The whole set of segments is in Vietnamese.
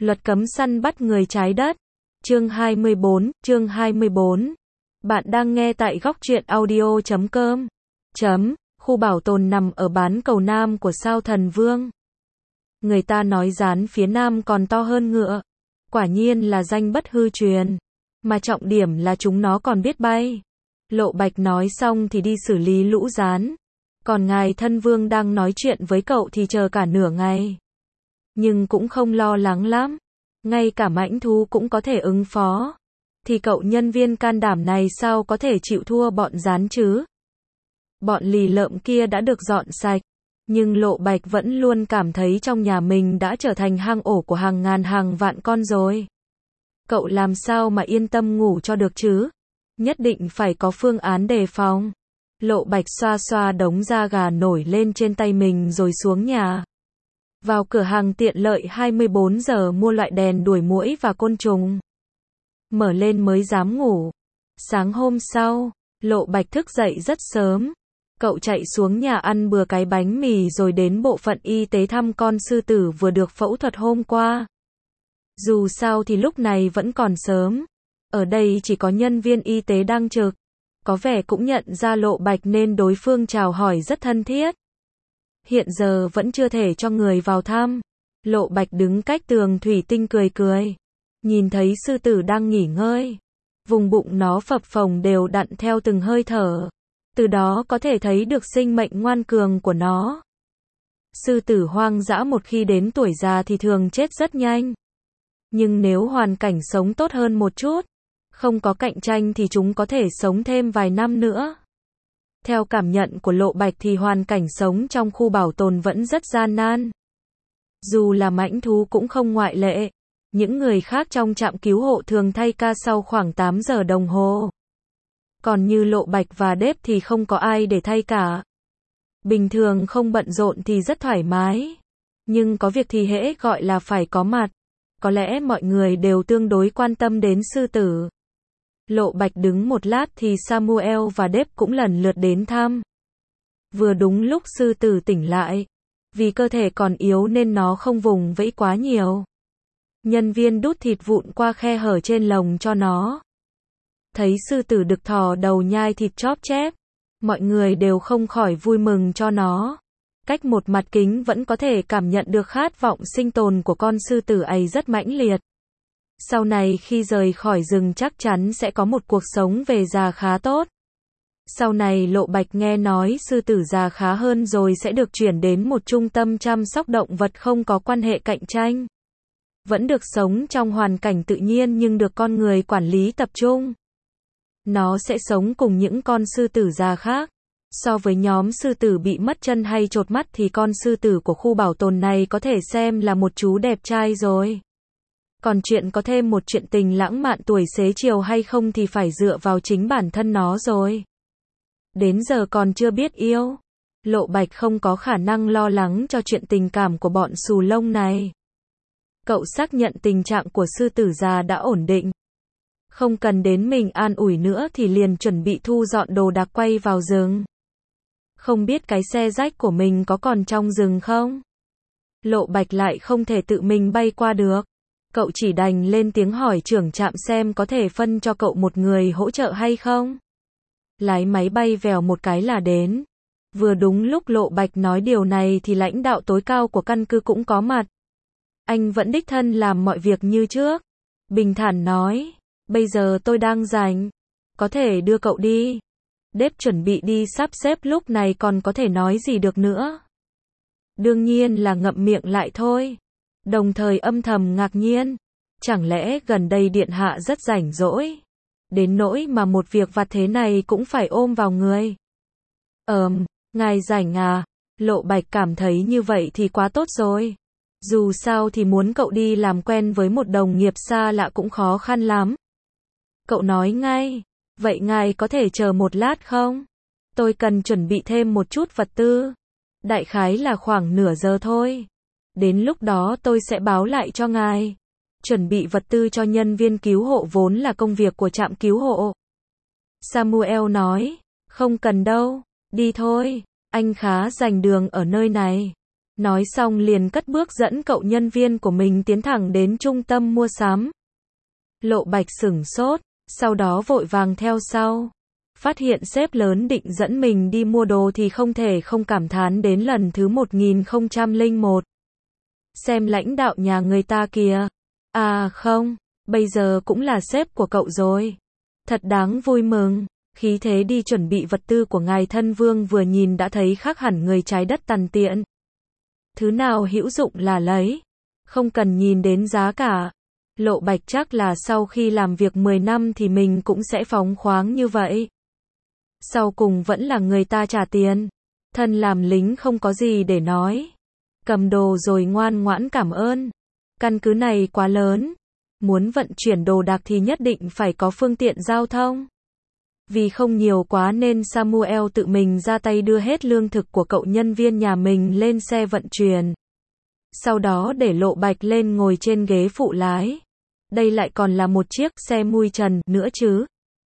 Luật cấm săn bắt người trái đất. Chương 24. Bạn đang nghe tại góc truyện audio.com. Khu bảo tồn nằm ở bán cầu nam của sao Thần Vương. Người ta nói rán phía nam còn to hơn ngựa. Quả nhiên là danh bất hư truyền. Mà trọng điểm là chúng nó còn biết bay. Lộ Bạch nói xong thì đi xử lý lũ rán. Còn ngài thân vương đang nói chuyện với cậu thì chờ cả nửa ngày. Nhưng cũng không lo lắng lắm. Ngay cả mãnh thú cũng có thể ứng phó. Thì cậu nhân viên can đảm này sao có thể chịu thua bọn rán chứ? Bọn lì lợm kia đã được dọn sạch. Nhưng Lộ Bạch vẫn luôn cảm thấy trong nhà mình đã trở thành hang ổ của hàng ngàn hàng vạn con rồi. Cậu làm sao mà yên tâm ngủ cho được chứ? Nhất định phải có phương án đề phòng. Lộ Bạch xoa xoa đống da gà nổi lên trên tay mình rồi xuống nhà. Vào cửa hàng tiện lợi 24 giờ mua loại đèn đuổi muỗi và côn trùng. Mở lên mới dám ngủ. Sáng hôm sau, Lộ Bạch thức dậy rất sớm. Cậu chạy xuống nhà ăn bừa cái bánh mì rồi đến bộ phận y tế thăm con sư tử vừa được phẫu thuật hôm qua. Dù sao thì lúc này vẫn còn sớm. Ở đây chỉ có nhân viên y tế đang trực. Có vẻ cũng nhận ra Lộ Bạch nên đối phương chào hỏi rất thân thiết. Hiện giờ vẫn chưa thể cho người vào thăm. Lộ Bạch đứng cách tường thủy tinh cười cười. Nhìn thấy sư tử đang nghỉ ngơi. Vùng bụng nó phập phồng đều đặn theo từng hơi thở. Từ đó có thể thấy được sinh mệnh ngoan cường của nó. Sư tử hoang dã một khi đến tuổi già thì thường chết rất nhanh. Nhưng nếu hoàn cảnh sống tốt hơn một chút, không có cạnh tranh thì chúng có thể sống thêm vài năm nữa. Theo cảm nhận của Lộ Bạch thì hoàn cảnh sống trong khu bảo tồn vẫn rất gian nan. Dù là mãnh thú cũng không ngoại lệ. Những người khác trong trạm cứu hộ thường thay ca sau khoảng 8 giờ đồng hồ. Còn như Lộ Bạch và Đếp thì không có ai để thay cả. Bình thường không bận rộn thì rất thoải mái. Nhưng có việc thì hễ gọi là phải có mặt. Có lẽ mọi người đều tương đối quan tâm đến sư tử. Lộ Bạch đứng một lát thì Samuel và Đếp cũng lần lượt đến thăm. Vừa đúng lúc sư tử tỉnh lại. Vì cơ thể còn yếu nên nó không vùng vẫy quá nhiều. Nhân viên đút thịt vụn qua khe hở trên lồng cho nó. Thấy sư tử đực thò đầu nhai thịt chóp chép. Mọi người đều không khỏi vui mừng cho nó. Cách một mặt kính vẫn có thể cảm nhận được khát vọng sinh tồn của con sư tử ấy rất mãnh liệt. Sau này khi rời khỏi rừng chắc chắn sẽ có một cuộc sống về già khá tốt. Sau này Lộ Bạch nghe nói sư tử già khá hơn rồi sẽ được chuyển đến một trung tâm chăm sóc động vật không có quan hệ cạnh tranh. Vẫn được sống trong hoàn cảnh tự nhiên nhưng được con người quản lý tập trung. Nó sẽ sống cùng những con sư tử già khác. So với nhóm sư tử bị mất chân hay chột mắt thì con sư tử của khu bảo tồn này có thể xem là một chú đẹp trai rồi. Còn chuyện có thêm một chuyện tình lãng mạn tuổi xế chiều hay không thì phải dựa vào chính bản thân nó rồi. Đến giờ còn chưa biết yêu. Lộ Bạch không có khả năng lo lắng cho chuyện tình cảm của bọn xù lông này. Cậu xác nhận tình trạng của sư tử già đã ổn định. Không cần đến mình an ủi nữa thì liền chuẩn bị thu dọn đồ đạc quay vào rừng. Không biết cái xe rách của mình có còn trong rừng không? Lộ Bạch lại không thể tự mình bay qua được. Cậu chỉ đành lên tiếng hỏi trưởng trạm xem có thể phân cho cậu một người hỗ trợ hay không. Lái máy bay vèo một cái là đến. Vừa đúng lúc Lộ Bạch nói điều này thì lãnh đạo tối cao của căn cứ cũng có mặt. Anh vẫn đích thân làm mọi việc như trước. Bình thản nói, bây giờ tôi đang rảnh. Có thể đưa cậu đi. Đếp chuẩn bị đi sắp xếp lúc này còn có thể nói gì được nữa. Đương nhiên là ngậm miệng lại thôi. Đồng thời âm thầm ngạc nhiên. Chẳng lẽ gần đây điện hạ rất rảnh rỗi. Đến nỗi mà một việc vặt thế này cũng phải ôm vào người. Ngài rảnh à? Lộ Bạch cảm thấy như vậy thì quá tốt rồi. Dù sao thì muốn cậu đi làm quen với một đồng nghiệp xa lạ cũng khó khăn lắm. Cậu nói ngay. Vậy ngài có thể chờ một lát không? Tôi cần chuẩn bị thêm một chút vật tư. Đại khái là khoảng nửa giờ thôi. Đến lúc đó tôi sẽ báo lại cho ngài. Chuẩn bị vật tư cho nhân viên cứu hộ vốn là công việc của trạm cứu hộ. Samuel nói, không cần đâu, đi thôi, anh khá rành đường ở nơi này. Nói xong liền cất bước dẫn cậu nhân viên của mình tiến thẳng đến trung tâm mua sắm. Lộ Bạch sửng sốt, sau đó vội vàng theo sau. Phát hiện sếp lớn định dẫn mình đi mua đồ thì không thể không cảm thán đến lần thứ 1001. Xem lãnh đạo nhà người ta kìa. À không, bây giờ cũng là sếp của cậu rồi. Thật đáng vui mừng. Khí thế đi chuẩn bị vật tư của ngài thân vương vừa nhìn đã thấy khác hẳn người trái đất tằn tiện. Thứ nào hữu dụng là lấy. Không cần nhìn đến giá cả. Lộ Bạch chắc là sau khi làm việc 10 năm thì mình cũng sẽ phóng khoáng như vậy. Sau cùng vẫn là người ta trả tiền. Thân làm lính không có gì để nói. Cầm đồ rồi ngoan ngoãn cảm ơn. Căn cứ này quá lớn. Muốn vận chuyển đồ đạc thì nhất định phải có phương tiện giao thông. Vì không nhiều quá nên Samuel tự mình ra tay đưa hết lương thực của cậu nhân viên nhà mình lên xe vận chuyển. Sau đó để Lộ Bạch lên ngồi trên ghế phụ lái. Đây lại còn là một chiếc xe mui trần nữa chứ.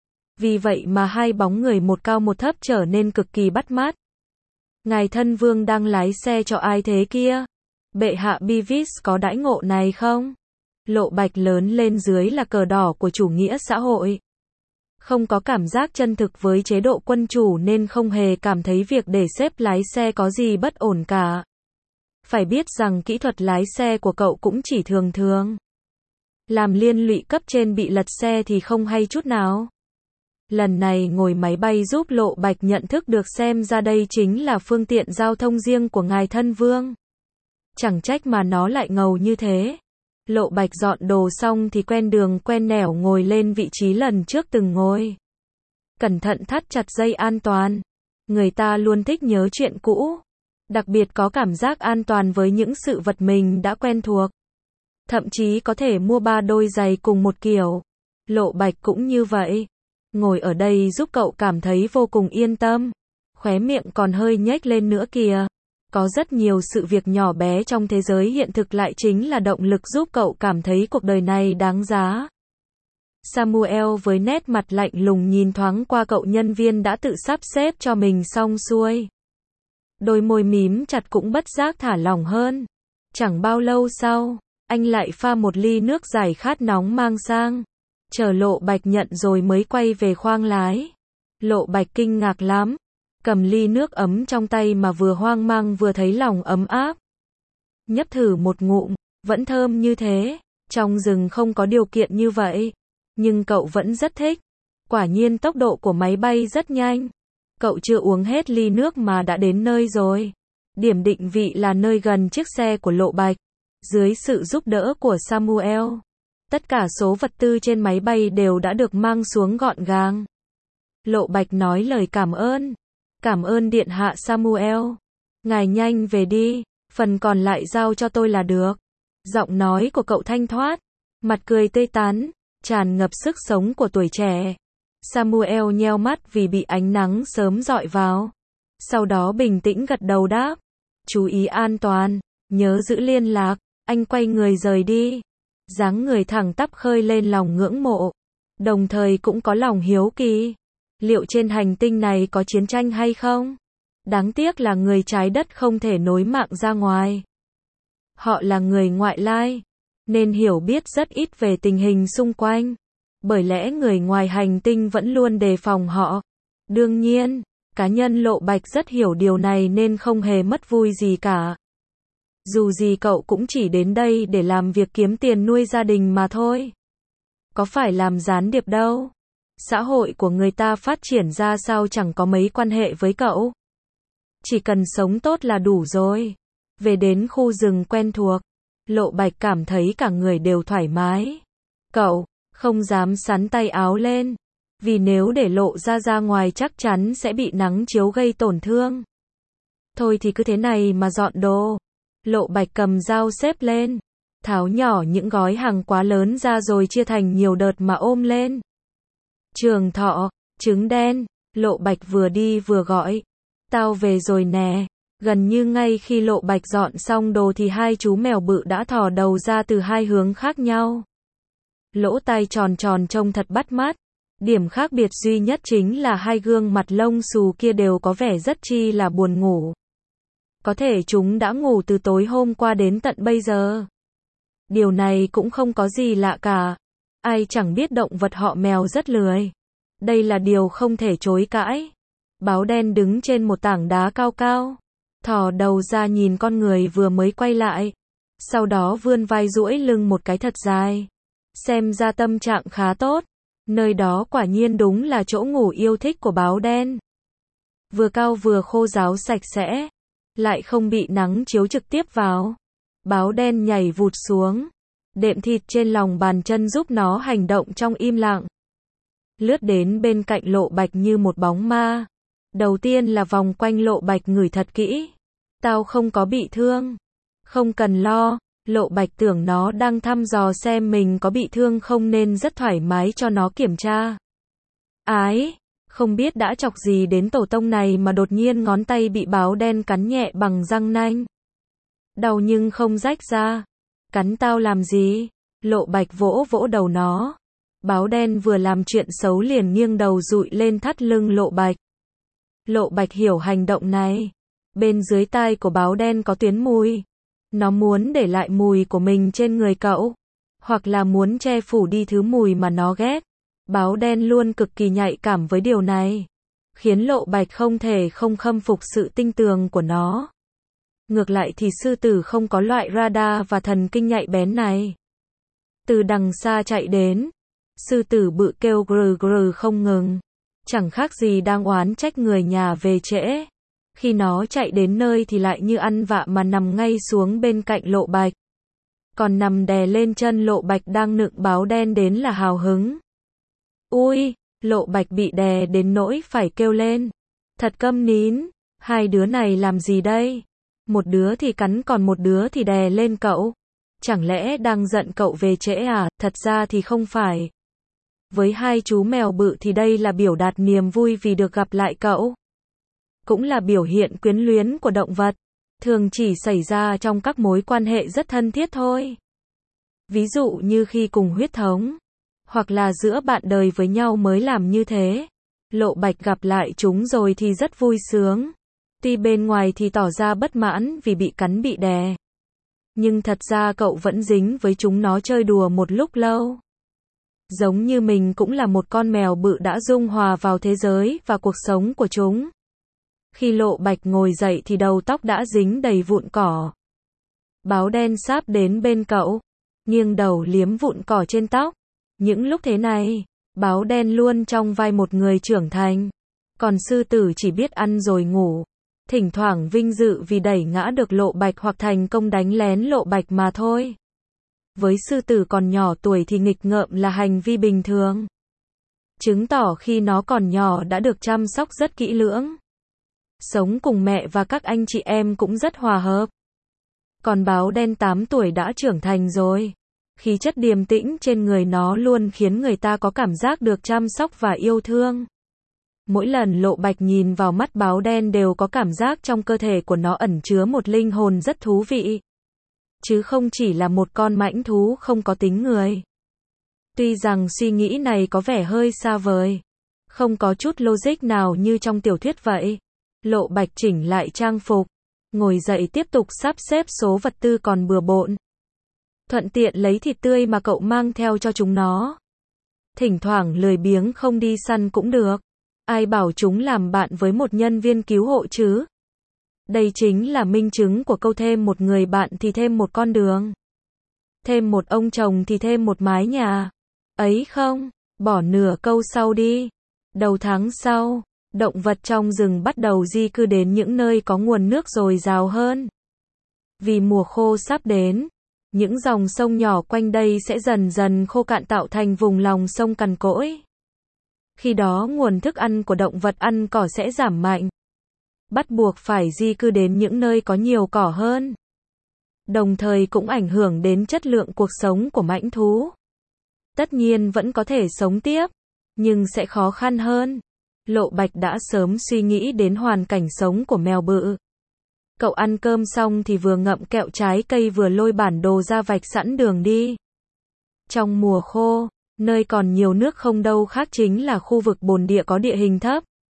Vì vậy mà hai bóng người một cao một thấp trở nên cực kỳ bắt mắt. Ngài thân vương đang lái xe cho ai thế kia? Bệ hạ Beavis có đãi ngộ này không? Lộ Bạch lớn lên dưới là cờ đỏ của chủ nghĩa xã hội. Không có cảm giác chân thực với chế độ quân chủ nên không hề cảm thấy việc để sếp lái xe có gì bất ổn cả. Phải biết rằng kỹ thuật lái xe của cậu cũng chỉ thường thường. Làm liên lụy cấp trên bị lật xe thì không hay chút nào. Lần này ngồi máy bay giúp Lộ Bạch nhận thức được xem ra đây chính là phương tiện giao thông riêng của ngài thân vương. Chẳng trách mà nó lại ngầu như thế. Lộ Bạch dọn đồ xong thì quen đường quen nẻo ngồi lên vị trí lần trước từng ngồi. Cẩn thận thắt chặt dây an toàn. Người ta luôn thích nhớ chuyện cũ. Đặc biệt có cảm giác an toàn với những sự vật mình đã quen thuộc. Thậm chí có thể mua 3 đôi giày cùng một kiểu. Lộ Bạch cũng như vậy. Ngồi ở đây giúp cậu cảm thấy vô cùng yên tâm. Khóe miệng còn hơi nhếch lên nữa kìa. Có rất nhiều sự việc nhỏ bé trong thế giới hiện thực lại chính là động lực giúp cậu cảm thấy cuộc đời này đáng giá. Samuel với nét mặt lạnh lùng nhìn thoáng qua cậu nhân viên đã tự sắp xếp cho mình xong xuôi. Đôi môi mím chặt cũng bất giác thả lỏng hơn. Chẳng bao lâu sau, anh lại pha một ly nước giải khát nóng mang sang. Chờ Lộ Bạch nhận rồi mới quay về khoang lái. Lộ Bạch kinh ngạc lắm. Cầm ly nước ấm trong tay mà vừa hoang mang vừa thấy lòng ấm áp. Nhấp thử một ngụm, vẫn thơm như thế. Trong rừng không có điều kiện như vậy. Nhưng cậu vẫn rất thích. Quả nhiên tốc độ của máy bay rất nhanh. Cậu chưa uống hết ly nước mà đã đến nơi rồi. Điểm định vị là nơi gần chiếc xe của Lộ Bạch. Dưới sự giúp đỡ của Samuel, tất cả số vật tư trên máy bay đều đã được mang xuống gọn gàng. Lộ Bạch nói lời cảm ơn. Cảm ơn điện hạ Samuel. Ngài nhanh về đi, phần còn lại giao cho tôi là được. Giọng nói của cậu thanh thoát, mặt cười tươi tắn, tràn ngập sức sống của tuổi trẻ. Samuel nheo mắt vì bị ánh nắng sớm rọi vào. Sau đó bình tĩnh gật đầu đáp. Chú ý an toàn, nhớ giữ liên lạc. Anh quay người rời đi. Dáng người thẳng tắp khơi lên lòng ngưỡng mộ. Đồng thời cũng có lòng hiếu kỳ. Liệu trên hành tinh này có chiến tranh hay không? Đáng tiếc là người trái đất không thể nối mạng ra ngoài. Họ là người ngoại lai, nên hiểu biết rất ít về tình hình xung quanh. Bởi lẽ người ngoài hành tinh vẫn luôn đề phòng họ. Đương nhiên, cá nhân Lộ Bạch rất hiểu điều này nên không hề mất vui gì cả. Dù gì cậu cũng chỉ đến đây để làm việc kiếm tiền nuôi gia đình mà thôi. Có phải làm gián điệp đâu. Xã hội của người ta phát triển ra sao chẳng có mấy quan hệ với cậu. Chỉ cần sống tốt là đủ rồi. Về đến khu rừng quen thuộc, Lộ Bạch cảm thấy cả người đều thoải mái. Cậu không dám xắn tay áo lên, vì nếu để lộ ra ngoài chắc chắn sẽ bị nắng chiếu gây tổn thương. Thôi thì cứ thế này mà dọn đồ. Lộ Bạch cầm dao xếp lên, tháo nhỏ những gói hàng quá lớn ra rồi chia thành nhiều đợt mà ôm lên. Trường Thọ, trứng đen, Lộ Bạch vừa đi vừa gọi. Tao về rồi nè. Gần như ngay khi Lộ Bạch dọn xong đồ thì hai chú mèo bự đã thò đầu ra từ hai hướng khác nhau. Lỗ tai tròn tròn trông thật bắt mắt. Điểm khác biệt duy nhất chính là hai gương mặt lông xù kia đều có vẻ rất chi là buồn ngủ. Có thể chúng đã ngủ từ tối hôm qua đến tận bây giờ. Điều này cũng không có gì lạ cả. Ai chẳng biết động vật họ mèo rất lười. Đây là điều không thể chối cãi. Báo đen đứng trên một tảng đá cao cao, thò đầu ra nhìn con người vừa mới quay lại. Sau đó vươn vai duỗi lưng một cái thật dài. Xem ra tâm trạng khá tốt. Nơi đó quả nhiên đúng là chỗ ngủ yêu thích của báo đen. Vừa cao vừa khô ráo sạch sẽ, lại không bị nắng chiếu trực tiếp vào. Báo đen nhảy vụt xuống, đệm thịt trên lòng bàn chân giúp nó hành động trong im lặng. Lướt đến bên cạnh Lộ Bạch như một bóng ma. Đầu tiên là vòng quanh Lộ Bạch ngửi thật kỹ. Tao không có bị thương. Không cần lo. Lộ Bạch tưởng nó đang thăm dò xem mình có bị thương không nên rất thoải mái cho nó kiểm tra. Ái, không biết đã chọc gì đến tổ tông này mà đột nhiên ngón tay bị báo đen cắn nhẹ bằng răng nanh. Đau nhưng không rách ra. Cắn tao làm gì? Lộ Bạch vỗ vỗ đầu nó. Báo đen vừa làm chuyện xấu liền nghiêng đầu dụi lên thắt lưng Lộ Bạch. Lộ Bạch hiểu hành động này. Bên dưới tai của báo đen có tuyến mùi. Nó muốn để lại mùi của mình trên người cậu. Hoặc là muốn che phủ đi thứ mùi mà nó ghét. Báo đen luôn cực kỳ nhạy cảm với điều này. Khiến Lộ Bạch không thể không khâm phục sự tinh tường của nó. Ngược lại thì sư tử không có loại radar và thần kinh nhạy bén này. Từ đằng xa chạy đến. Sư tử bự kêu grừ grừ không ngừng. Chẳng khác gì đang oán trách người nhà về trễ. Khi nó chạy đến nơi thì lại như ăn vạ mà nằm ngay xuống bên cạnh Lộ Bạch. Còn nằm đè lên chân Lộ Bạch đang nựng báo đen đến là hào hứng. Ui, Lộ Bạch bị đè đến nỗi phải kêu lên. Thật câm nín, hai đứa này làm gì đây? Một đứa thì cắn còn một đứa thì đè lên cậu. Chẳng lẽ đang giận cậu về trễ à? Thật ra thì không phải. Với hai chú mèo bự thì đây là biểu đạt niềm vui vì được gặp lại cậu. Cũng là biểu hiện quyến luyến của động vật. Thường chỉ xảy ra trong các mối quan hệ rất thân thiết thôi. Ví dụ như khi cùng huyết thống. Hoặc là giữa bạn đời với nhau mới làm như thế. Lộ Bạch gặp lại chúng rồi thì rất vui sướng. Tuy bên ngoài thì tỏ ra bất mãn vì bị cắn bị đè. Nhưng thật ra cậu vẫn dính với chúng nó chơi đùa một lúc lâu. Giống như mình cũng là một con mèo bự đã dung hòa vào thế giới và cuộc sống của chúng. Khi Lộ Bạch ngồi dậy thì đầu tóc đã dính đầy vụn cỏ. Báo đen sáp đến bên cậu, nghiêng đầu liếm vụn cỏ trên tóc. Những lúc thế này, báo đen luôn trong vai một người trưởng thành. Còn sư tử chỉ biết ăn rồi ngủ. Thỉnh thoảng vinh dự vì đẩy ngã được Lộ Bạch hoặc thành công đánh lén Lộ Bạch mà thôi. Với sư tử còn nhỏ tuổi thì nghịch ngợm là hành vi bình thường. Chứng tỏ khi nó còn nhỏ đã được chăm sóc rất kỹ lưỡng. Sống cùng mẹ và các anh chị em cũng rất hòa hợp. Còn báo đen 8 tuổi đã trưởng thành rồi. Khí chất điềm tĩnh trên người nó luôn khiến người ta có cảm giác được chăm sóc và yêu thương. Mỗi lần Lộ Bạch nhìn vào mắt báo đen đều có cảm giác trong cơ thể của nó ẩn chứa một linh hồn rất thú vị. Chứ không chỉ là một con mãnh thú không có tính người. Tuy rằng suy nghĩ này có vẻ hơi xa vời. Không có chút logic nào như trong tiểu thuyết vậy. Lộ Bạch chỉnh lại trang phục. Ngồi dậy tiếp tục sắp xếp số vật tư còn bừa bộn. Thuận tiện lấy thịt tươi mà cậu mang theo cho chúng nó. Thỉnh thoảng lười biếng không đi săn cũng được. Ai bảo chúng làm bạn với một nhân viên cứu hộ chứ? Đây chính là minh chứng của câu thêm một người bạn thì thêm một con đường. Thêm một ông chồng thì thêm một mái nhà. Ấy không, bỏ nửa câu sau đi. Đầu tháng sau, động vật trong rừng bắt đầu di cư đến những nơi có nguồn nước dồi dào hơn. Vì mùa khô sắp đến, những dòng sông nhỏ quanh đây sẽ dần dần khô cạn tạo thành vùng lòng sông cằn cỗi. Khi đó nguồn thức ăn của động vật ăn cỏ sẽ giảm mạnh. Bắt buộc phải di cư đến những nơi có nhiều cỏ hơn. Đồng thời cũng ảnh hưởng đến chất lượng cuộc sống của mãnh thú. Tất nhiên vẫn có thể sống tiếp, nhưng sẽ khó khăn hơn. Lộ Bạch đã sớm suy nghĩ đến hoàn cảnh sống của mèo bự. Cậu ăn cơm xong thì vừa ngậm kẹo trái cây vừa lôi bản đồ ra vạch sẵn đường đi. Trong mùa khô, nơi còn nhiều nước không đâu khác chính là khu vực bồn địa có địa hình thấp.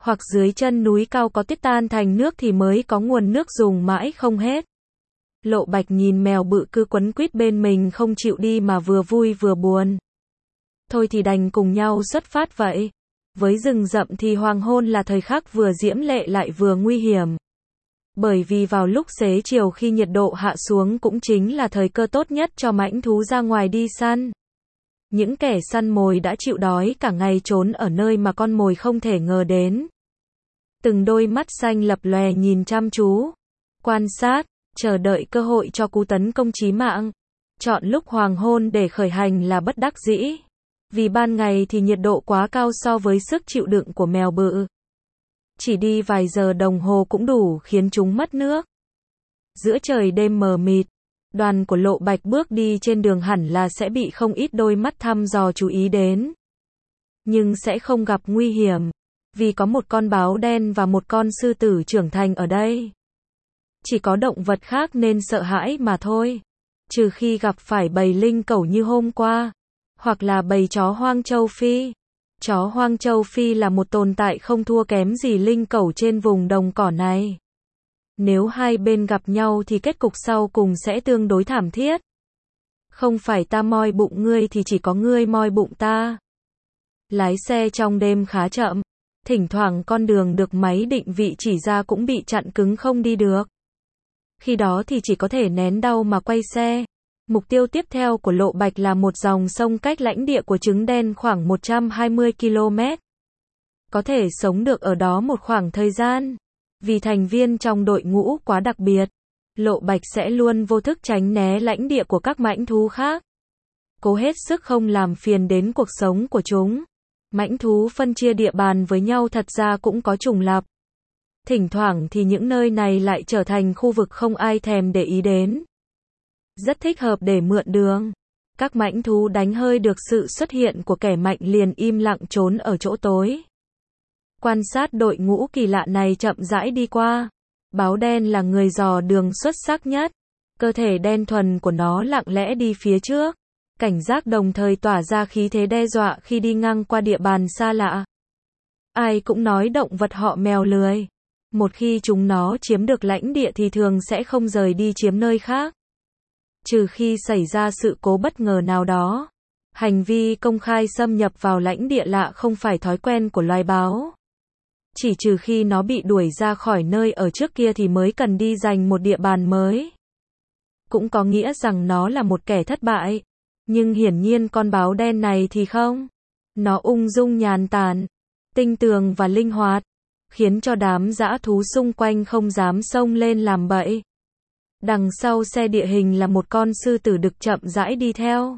hoặc dưới chân núi cao có tiết tan thành nước thì mới có nguồn nước dùng mãi không hết. Lộ Bạch nhìn mèo bự cứ quấn quýt bên mình không chịu đi mà vừa vui vừa buồn. Thôi thì đành cùng nhau xuất phát vậy. Với rừng rậm thì hoàng hôn là thời khắc vừa diễm lệ lại vừa nguy hiểm. Bởi vì vào lúc xế chiều khi nhiệt độ hạ xuống cũng chính là thời cơ tốt nhất cho mãnh thú ra ngoài đi săn. Những kẻ săn mồi đã chịu đói cả ngày trốn ở nơi mà con mồi không thể ngờ đến. Từng đôi mắt xanh lập lòe nhìn chăm chú, quan sát, chờ đợi cơ hội cho cú tấn công chí mạng. Chọn lúc hoàng hôn để khởi hành là bất đắc dĩ. Vì ban ngày thì nhiệt độ quá cao so với sức chịu đựng của mèo bự. Chỉ đi vài giờ đồng hồ cũng đủ khiến chúng mất nước. Giữa trời đêm mờ mịt, đoàn của Lộ Bạch bước đi trên đường hẳn là sẽ bị không ít đôi mắt thăm dò chú ý đến. Nhưng sẽ không gặp nguy hiểm, vì có một con báo đen và một con sư tử trưởng thành ở đây. Chỉ có động vật khác nên sợ hãi mà thôi. Trừ khi gặp phải bầy linh cẩu như hôm qua, hoặc là bầy chó hoang châu Phi. Chó hoang châu Phi là một tồn tại không thua kém gì linh cẩu trên vùng đồng cỏ này. Nếu hai bên gặp nhau thì kết cục sau cùng sẽ tương đối thảm thiết. Không phải ta moi bụng ngươi thì chỉ có ngươi moi bụng ta. Lái xe trong đêm khá chậm. Thỉnh thoảng con đường được máy định vị chỉ ra cũng bị chặn cứng không đi được. Khi đó thì chỉ có thể nén đau mà quay xe. Mục tiêu tiếp theo của Lộ Bạch là một dòng sông cách lãnh địa của trứng đen khoảng 120 km. Có thể sống được ở đó một khoảng thời gian. Vì thành viên trong đội ngũ quá đặc biệt, Lộ Bạch sẽ luôn vô thức tránh né lãnh địa của các mãnh thú khác. Cố hết sức không làm phiền đến cuộc sống của chúng. Mãnh thú phân chia địa bàn với nhau thật ra cũng có trùng lặp. Thỉnh thoảng thì những nơi này lại trở thành khu vực không ai thèm để ý đến. Rất thích hợp để mượn đường. Các mãnh thú đánh hơi được sự xuất hiện của kẻ mạnh liền im lặng trốn ở chỗ tối. Quan sát đội ngũ kỳ lạ này chậm rãi đi qua. Báo đen là người dò đường xuất sắc nhất. Cơ thể đen thuần của nó lặng lẽ đi phía trước. Cảnh giác đồng thời tỏa ra khí thế đe dọa khi đi ngang qua địa bàn xa lạ. Ai cũng nói động vật họ mèo lười. Một khi chúng nó chiếm được lãnh địa thì thường sẽ không rời đi chiếm nơi khác. Trừ khi xảy ra sự cố bất ngờ nào đó. Hành vi công khai xâm nhập vào lãnh địa lạ không phải thói quen của loài báo. Chỉ trừ khi nó bị đuổi ra khỏi nơi ở trước kia thì mới cần đi giành một địa bàn mới. Cũng có nghĩa rằng nó là một kẻ thất bại. Nhưng hiển nhiên con báo đen này thì không. Nó ung dung nhàn tản, tinh tường và linh hoạt, khiến cho đám dã thú xung quanh không dám xông lên làm bậy. Đằng sau xe địa hình là một con sư tử đực chậm rãi đi theo.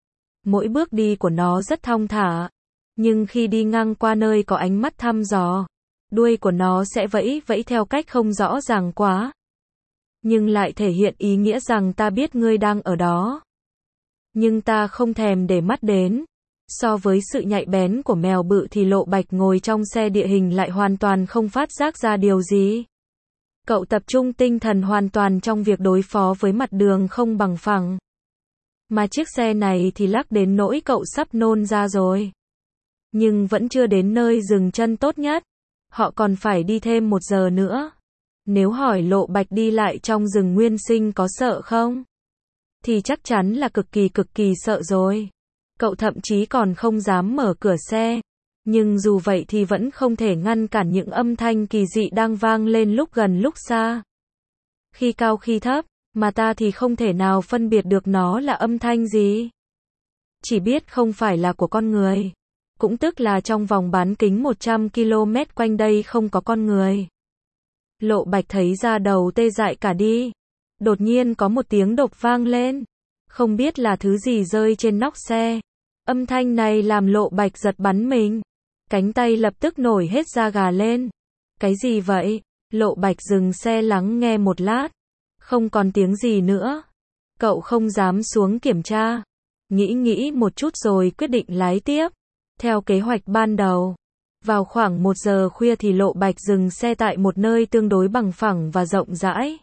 Mỗi bước đi của nó rất thong thả, nhưng khi đi ngang qua nơi có ánh mắt thăm dò, đuôi của nó sẽ vẫy vẫy theo cách không rõ ràng quá, nhưng lại thể hiện ý nghĩa rằng ta biết ngươi đang ở đó. Nhưng ta không thèm để mắt đến. So với sự nhạy bén của mèo bự thì Lộ Bạch ngồi trong xe địa hình lại hoàn toàn không phát giác ra điều gì. Cậu tập trung tinh thần hoàn toàn trong việc đối phó với mặt đường không bằng phẳng. Mà chiếc xe này thì lắc đến nỗi cậu sắp nôn ra rồi. Nhưng vẫn chưa đến nơi dừng chân tốt nhất. Họ còn phải đi thêm 1 giờ nữa. Nếu hỏi Lộ Bạch đi lại trong rừng nguyên sinh có sợ không? Thì chắc chắn là cực kỳ sợ rồi. Cậu thậm chí còn không dám mở cửa xe. Nhưng dù vậy thì vẫn không thể ngăn cản những âm thanh kỳ dị đang vang lên lúc gần lúc xa. Khi cao khi thấp, mà ta thì không thể nào phân biệt được nó là âm thanh gì. Chỉ biết không phải là của con người. Cũng tức là trong vòng bán kính 100 km quanh đây không có con người. Lộ Bạch thấy da đầu tê dại cả đi. Đột nhiên có một tiếng đột vang lên. Không biết là thứ gì rơi trên nóc xe. Âm thanh này làm Lộ Bạch giật bắn mình. Cánh tay lập tức nổi hết da gà lên. Cái gì vậy? Lộ Bạch dừng xe lắng nghe một lát. Không còn tiếng gì nữa. Cậu không dám xuống kiểm tra. Nghĩ một chút rồi quyết định lái tiếp. Theo kế hoạch ban đầu. Vào khoảng 1 giờ khuya thì Lộ Bạch dừng xe tại một nơi tương đối bằng phẳng và rộng rãi.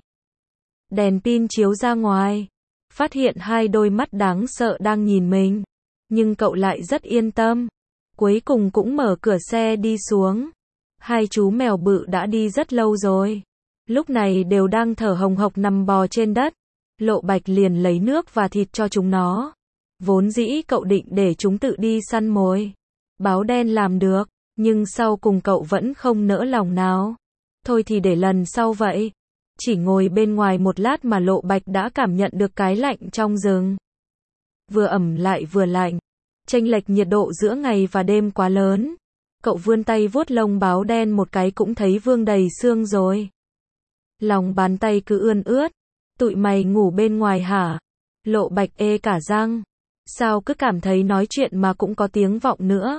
Đèn pin chiếu ra ngoài. Phát hiện 2 đôi mắt đáng sợ đang nhìn mình. Nhưng cậu lại rất yên tâm. Cuối cùng cũng mở cửa xe đi xuống. Hai chú mèo bự đã đi rất lâu rồi. Lúc này đều đang thở hồng hộc nằm bò trên đất. Lộ Bạch liền lấy nước và thịt cho chúng nó. Vốn dĩ cậu định để chúng tự đi săn mồi. Báo đen làm được, nhưng sau cùng cậu vẫn không nỡ lòng nào. Thôi thì để lần sau vậy. Chỉ ngồi bên ngoài một lát mà Lộ Bạch đã cảm nhận được cái lạnh trong rừng. Vừa ẩm lại vừa lạnh. Chênh lệch nhiệt độ giữa ngày và đêm quá lớn. Cậu vươn tay vuốt lông báo đen một cái cũng thấy vương đầy xương rồi. Lòng bàn tay cứ ươn ướt. Tụi mày ngủ bên ngoài hả? Lộ Bạch ê cả răng. Sao cứ cảm thấy nói chuyện mà cũng có tiếng vọng nữa?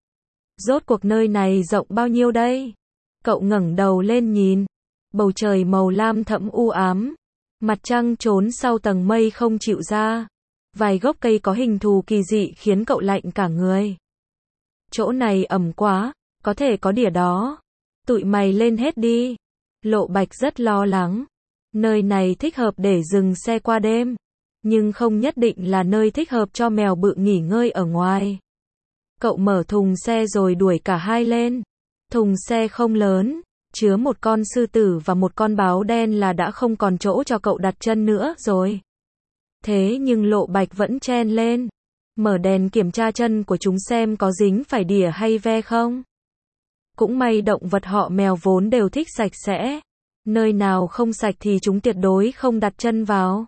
Rốt cuộc nơi này rộng bao nhiêu đây? Cậu ngẩng đầu lên nhìn. Bầu trời màu lam thẫm u ám. Mặt trăng trốn sau tầng mây không chịu ra. Vài gốc cây có hình thù kỳ dị khiến cậu lạnh cả người. Chỗ này ẩm quá, có thể có đỉa đó. Tụi mày lên hết đi. Lộ Bạch rất lo lắng. Nơi này thích hợp để dừng xe qua đêm. Nhưng không nhất định là nơi thích hợp cho mèo bự nghỉ ngơi ở ngoài. Cậu mở thùng xe rồi đuổi cả hai lên. Thùng xe không lớn, chứa một con sư tử và một con báo đen là đã không còn chỗ cho cậu đặt chân nữa rồi. Thế nhưng Lộ Bạch vẫn chen lên. Mở đèn kiểm tra chân của chúng xem có dính phải đỉa hay ve không. Cũng may động vật họ mèo vốn đều thích sạch sẽ. Nơi nào không sạch thì chúng tuyệt đối không đặt chân vào.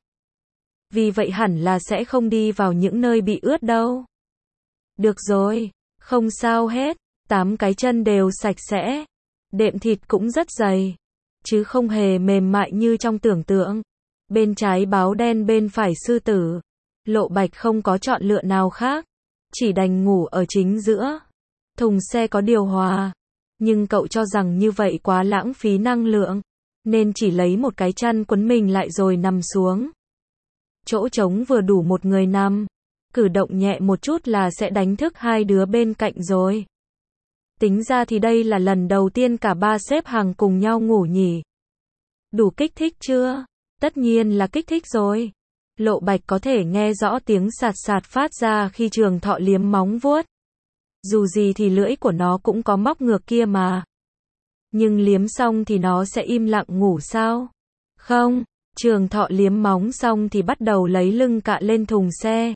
Vì vậy hẳn là sẽ không đi vào những nơi bị ướt đâu. Được rồi, không sao hết, 8 cái chân đều sạch sẽ. Đệm thịt cũng rất dày, chứ không hề mềm mại như trong tưởng tượng. Bên trái báo đen bên phải sư tử. Lộ Bạch không có chọn lựa nào khác, chỉ đành ngủ ở chính giữa. Thùng xe có điều hòa, nhưng cậu cho rằng như vậy quá lãng phí năng lượng, nên chỉ lấy một cái chăn quấn mình lại rồi nằm xuống. Chỗ trống vừa đủ một người nằm, cử động nhẹ một chút là sẽ đánh thức hai đứa bên cạnh rồi. Tính ra thì đây là lần đầu tiên cả ba xếp hàng cùng nhau ngủ nhỉ. Đủ kích thích chưa? Tất nhiên là kích thích rồi. Lộ Bạch có thể nghe rõ tiếng sạt sạt phát ra khi Trường Thọ liếm móng vuốt. Dù gì thì lưỡi của nó cũng có móc ngược kia mà. Nhưng liếm xong thì nó sẽ im lặng ngủ sao? Không, Trường Thọ liếm móng xong thì bắt đầu lấy lưng cạ lên thùng xe.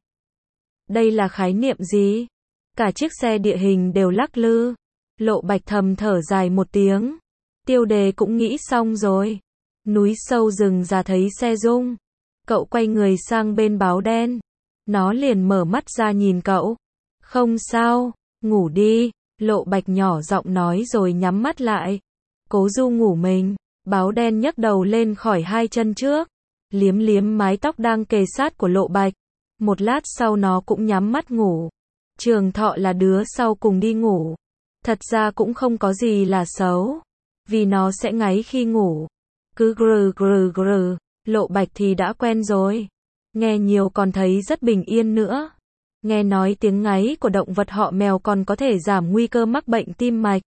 Đây là khái niệm gì? Cả chiếc xe địa hình đều lắc lư. Lộ Bạch thầm thở dài một tiếng. Tiêu đề cũng nghĩ xong rồi. Núi sâu rừng già thấy xe rung. Cậu quay người sang bên báo đen. Nó liền mở mắt ra nhìn cậu. Không sao, ngủ đi. Lộ Bạch nhỏ giọng nói rồi nhắm mắt lại. Cố du ngủ mình. Báo đen nhấc đầu lên khỏi hai chân trước. Liếm liếm mái tóc đang kề sát của Lộ Bạch. Một lát sau nó cũng nhắm mắt ngủ. Trường Thọ là đứa sau cùng đi ngủ. Thật ra cũng không có gì là xấu. Vì nó sẽ ngáy khi ngủ. Cứ grừ grừ grừ. Lộ Bạch thì đã quen rồi. Nghe nhiều còn thấy rất bình yên nữa. Nghe nói tiếng ngáy của động vật họ mèo còn có thể giảm nguy cơ mắc bệnh tim mạch.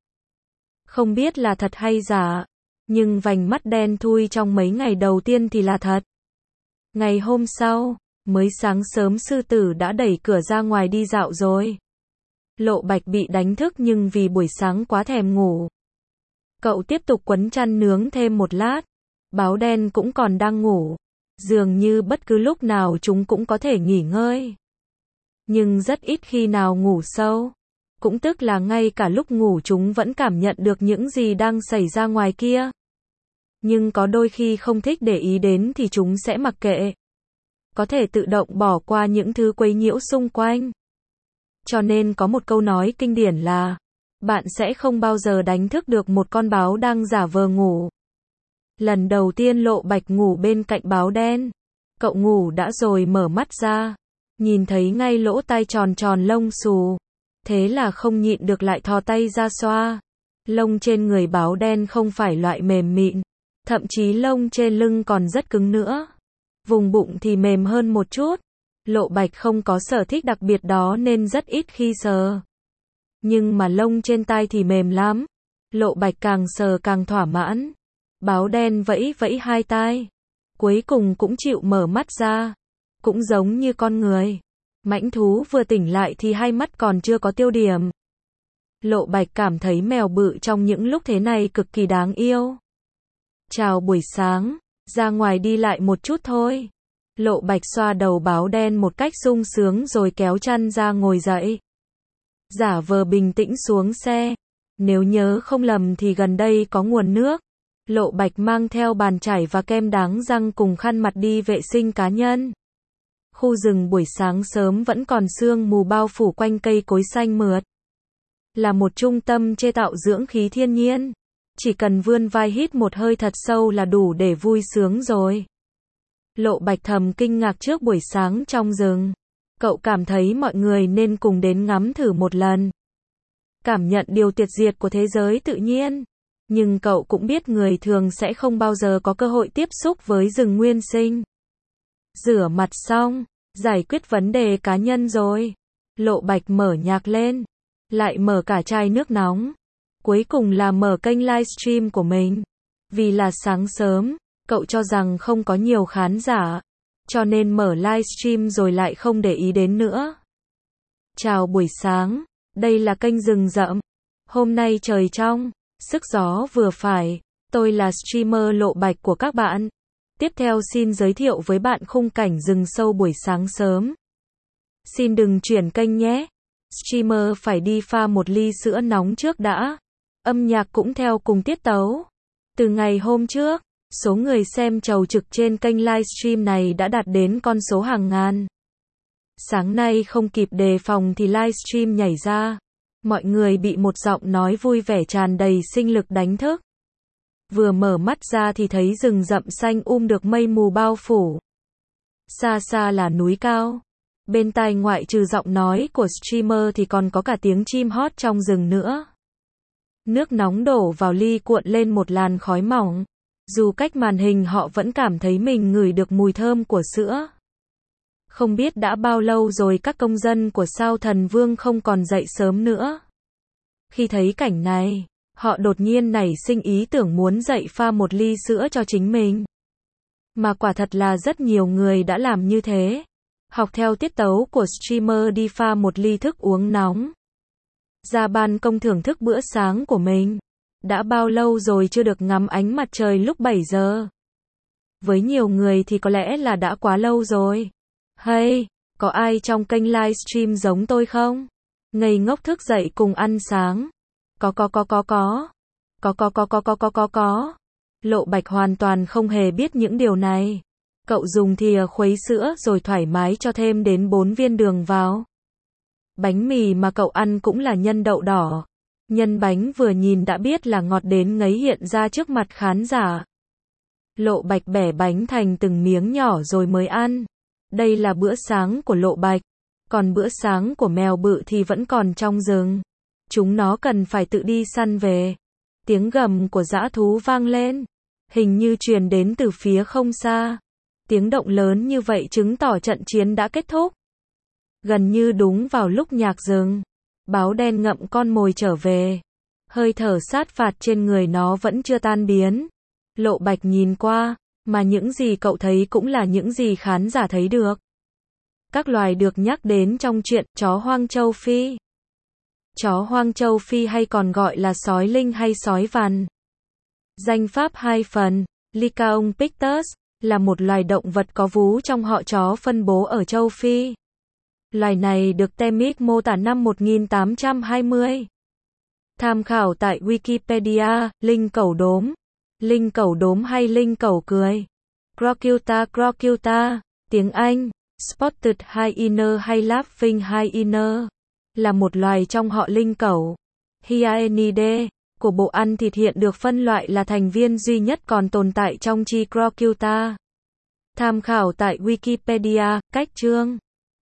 Không biết là thật hay giả. Nhưng vành mắt đen thui trong mấy ngày đầu tiên thì là thật. Ngày hôm sau, mới sáng sớm sư tử đã đẩy cửa ra ngoài đi dạo rồi. Lộ Bạch bị đánh thức nhưng vì buổi sáng quá thèm ngủ. Cậu tiếp tục quấn chăn nướng thêm một lát. Báo đen cũng còn đang ngủ. Dường như bất cứ lúc nào chúng cũng có thể nghỉ ngơi. Nhưng rất ít khi nào ngủ sâu. Cũng tức là ngay cả lúc ngủ chúng vẫn cảm nhận được những gì đang xảy ra ngoài kia. Nhưng có đôi khi không thích để ý đến thì chúng sẽ mặc kệ. Có thể tự động bỏ qua những thứ quấy nhiễu xung quanh. Cho nên có một câu nói kinh điển là, bạn sẽ không bao giờ đánh thức được một con báo đang giả vờ ngủ. Lần đầu tiên Lộ Bạch ngủ bên cạnh báo đen. Cậu ngủ đã rồi mở mắt ra. Nhìn thấy ngay lỗ tai tròn tròn lông xù. Thế là không nhịn được lại thò tay ra xoa. Lông trên người báo đen không phải loại mềm mịn. Thậm chí lông trên lưng còn rất cứng nữa. Vùng bụng thì mềm hơn một chút. Lộ Bạch không có sở thích đặc biệt đó nên rất ít khi sờ. Nhưng mà lông trên tai thì mềm lắm. Lộ Bạch càng sờ càng thỏa mãn. Báo đen vẫy vẫy hai tai. Cuối cùng cũng chịu mở mắt ra. Cũng giống như con người. Mãnh thú vừa tỉnh lại thì hai mắt còn chưa có tiêu điểm. Lộ Bạch cảm thấy mèo bự trong những lúc thế này cực kỳ đáng yêu. Chào buổi sáng, ra ngoài đi lại một chút thôi. Lộ Bạch xoa đầu báo đen một cách sung sướng rồi kéo chăn ra ngồi dậy. Giả vờ bình tĩnh xuống xe. Nếu nhớ không lầm thì gần đây có nguồn nước. Lộ Bạch mang theo bàn chải và kem đánh răng cùng khăn mặt đi vệ sinh cá nhân. Khu rừng buổi sáng sớm vẫn còn sương mù bao phủ quanh cây cối xanh mượt. Là một trung tâm chế tạo dưỡng khí thiên nhiên. Chỉ cần vươn vai hít một hơi thật sâu là đủ để vui sướng rồi. Lộ Bạch thầm kinh ngạc trước buổi sáng trong rừng. Cậu cảm thấy mọi người nên cùng đến ngắm thử một lần. Cảm nhận điều tuyệt diệt của thế giới tự nhiên. Nhưng cậu cũng biết người thường sẽ không bao giờ có cơ hội tiếp xúc với rừng nguyên sinh. Rửa mặt xong, giải quyết vấn đề cá nhân rồi. Lộ Bạch mở nhạc lên. Lại mở cả chai nước nóng. Cuối cùng là mở kênh livestream của mình. Vì là sáng sớm, cậu cho rằng không có nhiều khán giả. Cho nên mở livestream rồi lại không để ý đến nữa. Chào buổi sáng, đây là kênh rừng rậm. Hôm nay trời trong, sức gió vừa phải. Tôi là streamer Lộ Bạch của các bạn. Tiếp theo xin giới thiệu với bạn khung cảnh rừng sâu buổi sáng sớm. Xin đừng chuyển kênh nhé. Streamer phải đi pha một ly sữa nóng trước đã. Âm nhạc cũng theo cùng tiết tấu. Từ ngày hôm trước, số người xem chầu trực trên kênh livestream này đã đạt đến con số hàng ngàn. Sáng nay không kịp đề phòng thì livestream nhảy ra. Mọi người bị một giọng nói vui vẻ tràn đầy sinh lực đánh thức. Vừa mở mắt ra thì thấy rừng rậm xanh được mây mù bao phủ. Xa xa là núi cao. Bên tai ngoại trừ giọng nói của streamer thì còn có cả tiếng chim hót trong rừng nữa. Nước nóng đổ vào ly cuộn lên một làn khói mỏng. Dù cách màn hình họ vẫn cảm thấy mình ngửi được mùi thơm của sữa. Không biết đã bao lâu rồi các công dân của Sao Thần Vương không còn dậy sớm nữa. Khi thấy cảnh này, họ đột nhiên nảy sinh ý tưởng muốn dậy pha một ly sữa cho chính mình. Mà quả thật là rất nhiều người đã làm như thế. Học theo tiết tấu của streamer đi pha một ly thức uống nóng. Ra ban công thưởng thức bữa sáng của mình. Đã bao lâu rồi chưa được ngắm ánh mặt trời lúc 7 giờ. Với nhiều người thì có lẽ là đã quá lâu rồi. Hey, có ai trong kênh livestream giống tôi không? Ngây ngốc thức dậy cùng ăn sáng. Có. Lộ Bạch hoàn toàn không hề biết những điều này. Cậu dùng thìa khuấy sữa rồi thoải mái cho thêm đến 4 viên đường vào. Bánh mì mà cậu ăn cũng là nhân đậu đỏ. Nhân bánh vừa nhìn đã biết là ngọt đến ngấy hiện ra trước mặt khán giả. Lộ Bạch bẻ bánh thành từng miếng nhỏ rồi mới ăn. Đây là bữa sáng của Lộ Bạch. Còn bữa sáng của mèo bự thì vẫn còn trong rừng. Chúng nó cần phải tự đi săn về. Tiếng gầm của dã thú vang lên. Hình như truyền đến từ phía không xa. Tiếng động lớn như vậy chứng tỏ trận chiến đã kết thúc. Gần như đúng vào lúc nhạc dừng. Báo đen ngậm con mồi trở về. Hơi thở sát phạt trên người nó vẫn chưa tan biến. Lộ Bạch nhìn qua, mà những gì cậu thấy cũng là những gì khán giả thấy được. Các loài được nhắc đến trong truyện chó hoang châu Phi. Chó hoang châu Phi hay còn gọi là sói linh hay sói vằn. Danh pháp 2 phần, Lycaon pictus, là một loài động vật có vú trong họ chó phân bố ở châu Phi. Loài này được Temminck mô tả năm 1820. Tham khảo tại Wikipedia, linh cẩu đốm. Linh cẩu đốm hay linh cẩu cười. Crocuta, tiếng Anh, Spotted Hyena hay Laughing Hyena, là một loài trong họ linh cẩu. Hyenidae, của bộ ăn thịt hiện được phân loại là thành viên duy nhất còn tồn tại trong chi Crocuta. Tham khảo tại Wikipedia, cách chương.